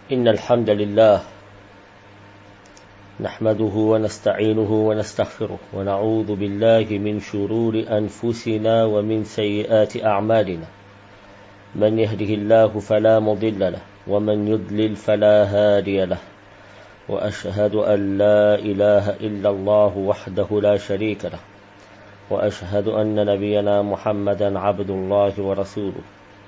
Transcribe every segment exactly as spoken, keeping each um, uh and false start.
إن الحمد لله نحمده ونستعينه ونستغفره ونعوذ بالله من شرور أنفسنا ومن سيئات أعمالنا من يهده الله فلا مضل له ومن يضلل فلا هادي له وأشهد أن لا إله إلا الله وحده لا شريك له وأشهد أن نبينا محمدا عبد الله ورسوله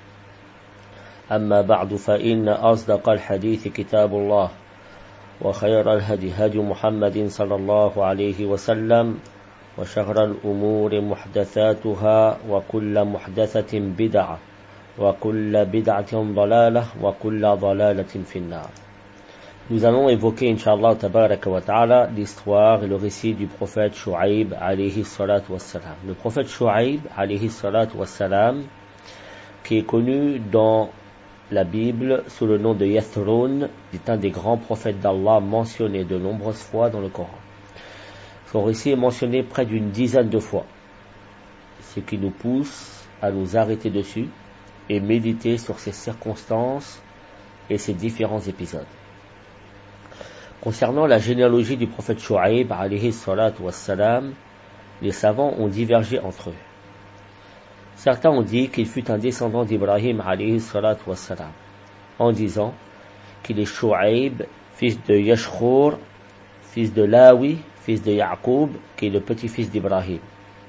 أما بعد فإن أصدق الحديث كتاب الله وخير الهدي هدي محمد صلى الله عليه وسلم وشر الأمور محدثاتها وكل محدثة بدعة وكل بدعة ضلالة وكل ضلالة في النار. Nous allons évoquer, Inch'Allah tabaraka wa ta'ala, l'histoire et le récit du prophète Shu'aib alayhi salatu wassalam. Le prophète Shu'aib alayhi salatu wassalam, qui est connu dans la Bible sous le nom de Yathroun, est un des grands prophètes d'Allah mentionné de nombreuses fois dans le Coran. Son récit est mentionné près d'une dizaine de fois, ce qui nous pousse à nous arrêter dessus et méditer sur ses circonstances et ses différents épisodes. Concernant la généalogie du prophète Shu'aib alayhi salatu wassalam, les savants ont divergé entre eux. Certains ont dit qu'il fut un descendant d'Ibrahim alayhi salatu wassalam, en disant qu'il est Shu'aib, fils de Yashkhur, fils de Lawi, fils de Ya'qub, qui est le petit-fils d'Ibrahim.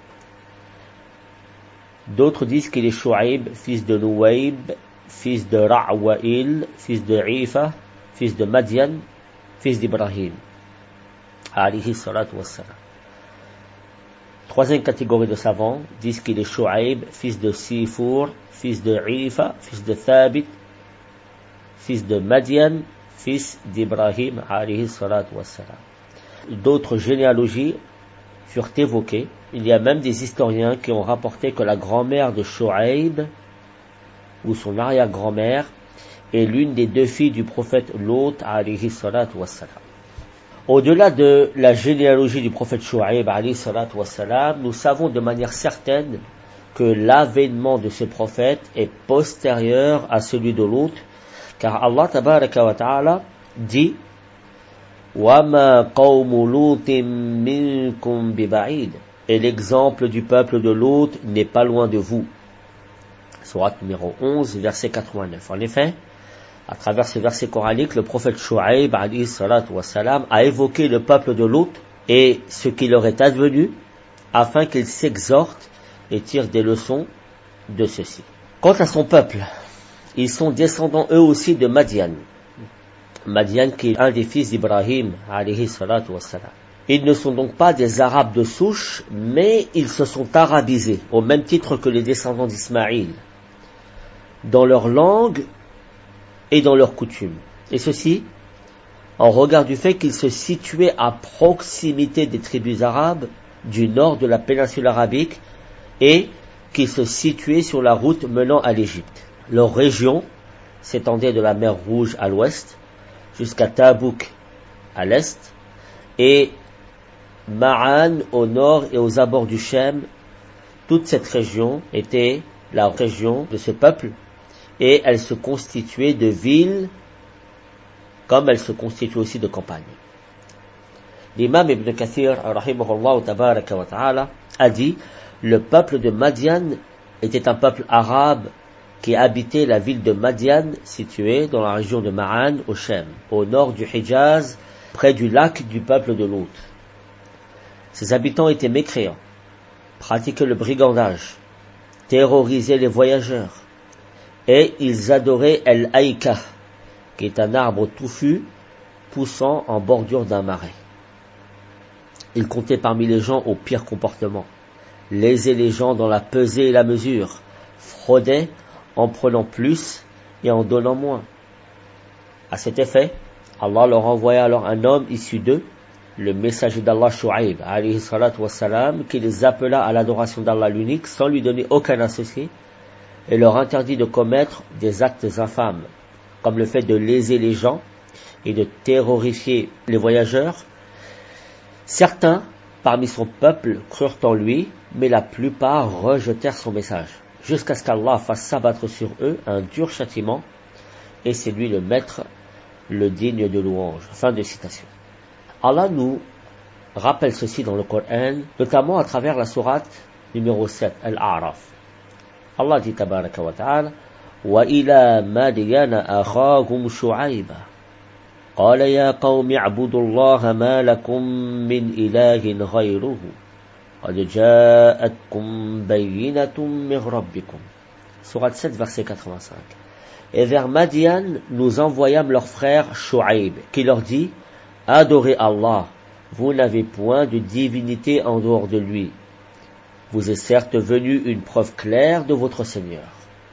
D'autres disent qu'il est Shu'aib, fils de Nuwaib, fils de Ra'wa'il, fils de Ifa, fils de Madian, fils d'Ibrahim alayhi salatu wassalam. Troisième catégorie de savants disent qu'il est Shu'aib, fils de Sifour, fils de Ifa, fils de Thabit, fils de Madian, fils d'Ibrahim alayhi salatu wassalam. D'autres généalogies furent évoquées. Il y a même des historiens qui ont rapporté que la grand-mère de Shu'aib, ou son arrière-grand-mère, est l'une des deux filles du prophète Lot alayhi salatu wassalam. Au-delà de la généalogie du prophète Shu'aib alayhi salatu wassalam, nous savons de manière certaine que l'avènement de ce prophète est postérieur à celui de Lot, car Allah tabaraka wa ta'ala dit وَمَا قَوْمُ لُوطٍ مِّنكُمْ بِبَعِيدٍ, et l'exemple du peuple de Lot n'est pas loin de vous. Sourate numéro onze, verset quatre-vingt-neuf. En effet, à travers ces versets coraniques, le prophète Shu'aib alayhi salatu wassalam a évoqué le peuple de Lot et ce qui leur est advenu afin qu'ils s'exhortent et tirent des leçons de ceci. Quant à son peuple, ils sont descendants eux aussi de Madian. Madian qui est un des fils d'Ibrahim alayhi salatu wassalam. Ils ne sont donc pas des Arabes de souche, mais ils se sont arabisés au même titre que les descendants d'Ismaïl, dans leur langue et dans leurs coutumes. Et ceci, en regard du fait qu'ils se situaient à proximité des tribus arabes du nord de la péninsule arabique et qu'ils se situaient sur la route menant à l'Égypte. Leur région s'étendait de la mer Rouge à l'ouest jusqu'à Tabouk à l'est et Ma'an au nord et aux abords du Shem. Toute cette région était la région de ce peuple et elle se constituait de villes comme elle se constituait aussi de campagnes. L'imam Ibn Kathir rahimahullah tabaraka wa ta'ala a dit: le peuple de Madian était un peuple arabe qui habitait la ville de Madian située dans la région de Ma'an au Shem, au nord du Hijaz, près du lac du peuple de Lot. Ses habitants étaient mécréants, pratiquaient le brigandage, terrorisaient les voyageurs, et ils adoraient El-Aïka, qui est un arbre touffu poussant en bordure d'un marais. Ils comptaient parmi les gens au pire comportement, lésaient les gens dans la pesée et la mesure, fraudaient en prenant plus et en donnant moins. À cet effet, Allah leur envoya alors un homme issu d'eux, le messager d'Allah Shu'aib alayhi salatu wassalam, qui les appela à l'adoration d'Allah l'unique sans lui donner aucun associé et leur interdit de commettre des actes infâmes comme le fait de léser les gens et de terrorifier les voyageurs. Certains parmi son peuple crurent en lui, mais la plupart rejetèrent son message, jusqu'à ce qu'Allah fasse s'abattre sur eux un dur châtiment, et c'est lui le maître le digne de louange. Fin de citation. Allah nous rappelle ceci dans le Coran, notamment à travers la sourate numéro sept, Al-A'raf. Allah dit tabaraka wa ta'ala, وَإِلَى مَدْيَنَ أَخَاهُمْ شُعَيْبًا قَالَ يَا قَوْمِ اعْبُدُوا اللَّهَ مَا لَكُمْ مِنْ إِلَٰهٍ غَيْرُهُ قَدْ جَاءَتْكُمْ بَيِّنَةٌ مِنْ رَبِّكُمْ. Sourate sept, verset quatre-vingt-cinq. Et vers Madian, nous envoyâmes leur frère Shu'aib, qui leur dit, adorez Allah, vous n'avez point de divinité en dehors de lui. Vous est certes venu une preuve claire de votre Seigneur.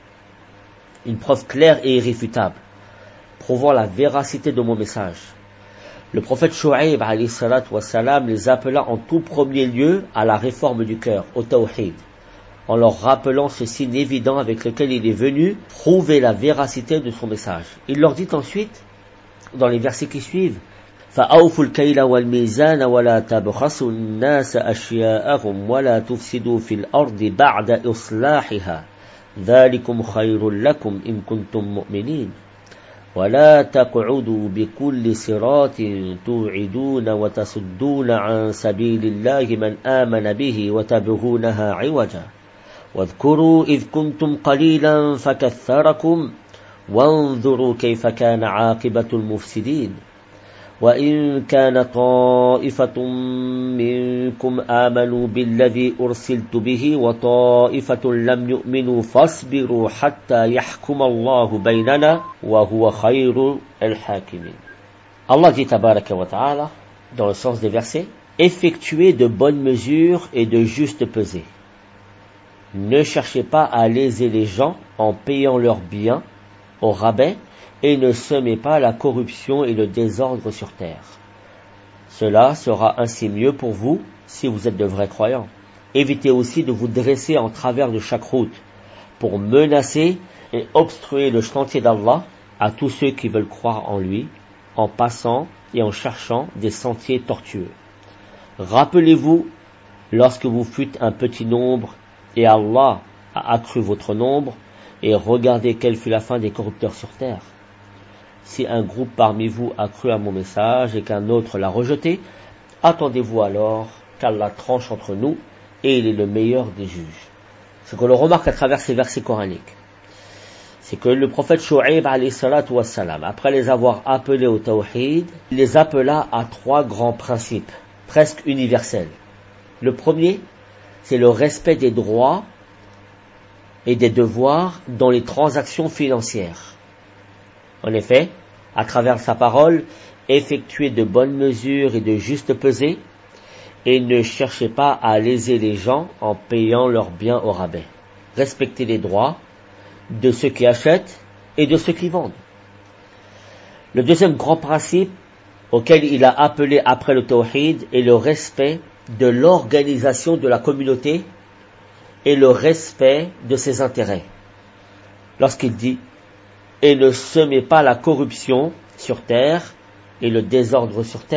Une preuve claire et irréfutable, prouvant la véracité de mon message. Le prophète Shu'aib alayhi salatu wassalam les appela en tout premier lieu à la réforme du cœur, au tawhid, en leur rappelant ce signe évident avec lequel il est venu prouver la véracité de son message. Il leur dit ensuite, dans les versets qui suivent, فَأَوْفُوا الْكَيْلَ وَالْمِيزَانَ وَلَا تَبْخَسُوا النَّاسَ أَشْيَاءَهُمْ وَلَا تُفْسِدُوا فِي الْأَرْضِ بَعْدَ إِصْلَاحِهَا ذَلِكُمْ خَيْرٌ لَكُمْ إِن كُنتُم مُّؤْمِنِينَ وَلَا تَقْعُدُوا بِكُلِّ صِرَاطٍ تُوعِدُونَ وَتَصُدُّونَ عَن سَبِيلِ اللَّهِ مَنْ آمَنَ بِهِ وَتَبْغُونَهَا عِوَجًا واذكروا إذ كنتم قليلا فكثركم وانظروا كيف كان عاقبة المفسدين وإن كان طائفة منكم آمنوا بالذي أرسلت به وطائفة لم يؤمنوا فاصبروا حتى يحكم الله بيننا وهو خير الحاكمين. Allah dit tabaraka wa ta'ala, dans le sens des versets, effectuez de bonnes mesures et de justes pesées. Ne cherchez pas à léser les gens en payant leurs biens au rabais et ne semez pas la corruption et le désordre sur terre. Cela sera ainsi mieux pour vous si vous êtes de vrais croyants. Évitez aussi de vous dresser en travers de chaque route pour menacer et obstruer le chantier d'Allah à tous ceux qui veulent croire en lui en passant et en cherchant des sentiers tortueux. Rappelez-vous lorsque vous fûtes un petit nombre et Allah a accru votre nombre, et regardez quelle fut la fin des corrupteurs sur terre. Si un groupe parmi vous a cru à mon message et qu'un autre l'a rejeté, attendez-vous alors qu'Allah tranche entre nous, et il est le meilleur des juges. Ce que l'on remarque à travers ces versets coraniques, c'est que le prophète Shu'aib alayhi salatu wassalam, après les avoir appelés au tawhid, les appela à trois grands principes, presque universels. Le premier, c'est le respect des droits et des devoirs dans les transactions financières. En effet, à travers sa parole, effectuez de bonnes mesures et de justes pesées, et ne cherchez pas à léser les gens en payant leurs biens au rabais. Respectez les droits de ceux qui achètent et de ceux qui vendent. Le deuxième grand principe auquel il a appelé après le tawhid est le respect de l'organisation de la communauté et le respect de ses intérêts. Lorsqu'il dit « Et ne semez pas la corruption sur terre et le désordre sur terre ».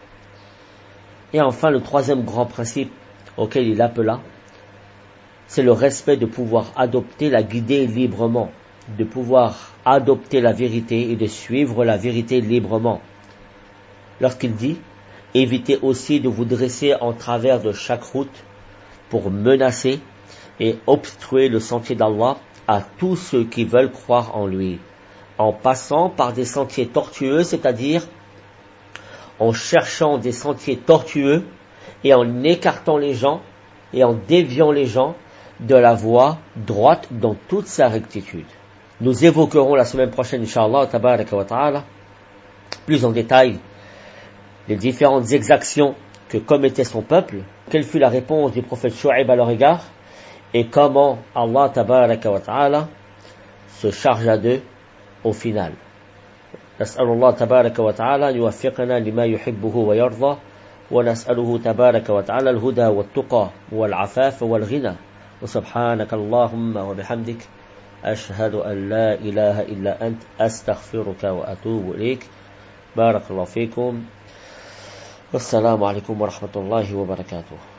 Et enfin, le troisième grand principe auquel il appela, c'est le respect de pouvoir adopter la guidée librement, de pouvoir adopter la vérité et de suivre la vérité librement. Lorsqu'il dit « Évitez aussi de vous dresser en travers de chaque route pour menacer et obstruer le sentier d'Allah à tous ceux qui veulent croire en lui, en passant par des sentiers tortueux, c'est-à-dire en cherchant des sentiers tortueux et en écartant les gens et en déviant les gens de la voie droite dans toute sa rectitude. » Nous évoquerons la semaine prochaine, Inch'Allah, tabaraka wa ta'ala, plus en détail les différentes exactions que commettait son peuple, quelle fut la réponse du prophète Shu'aib à leur égard, et comment Allah tabaraka wa ta'ala se chargea d'eux au final. نسأل الله تبارك وتعالى أن يوفقنا لما يحبه ويرضى ونسأله تبارك وتعالى الهدى والتقى والعفاف والغنى وسبحانك اللهم وبحمدك أشهد أن لا إله إلا أنت أستغفرك وأتوب إليك بارك الله فيكم والسلام عليكم ورحمة الله وبركاته.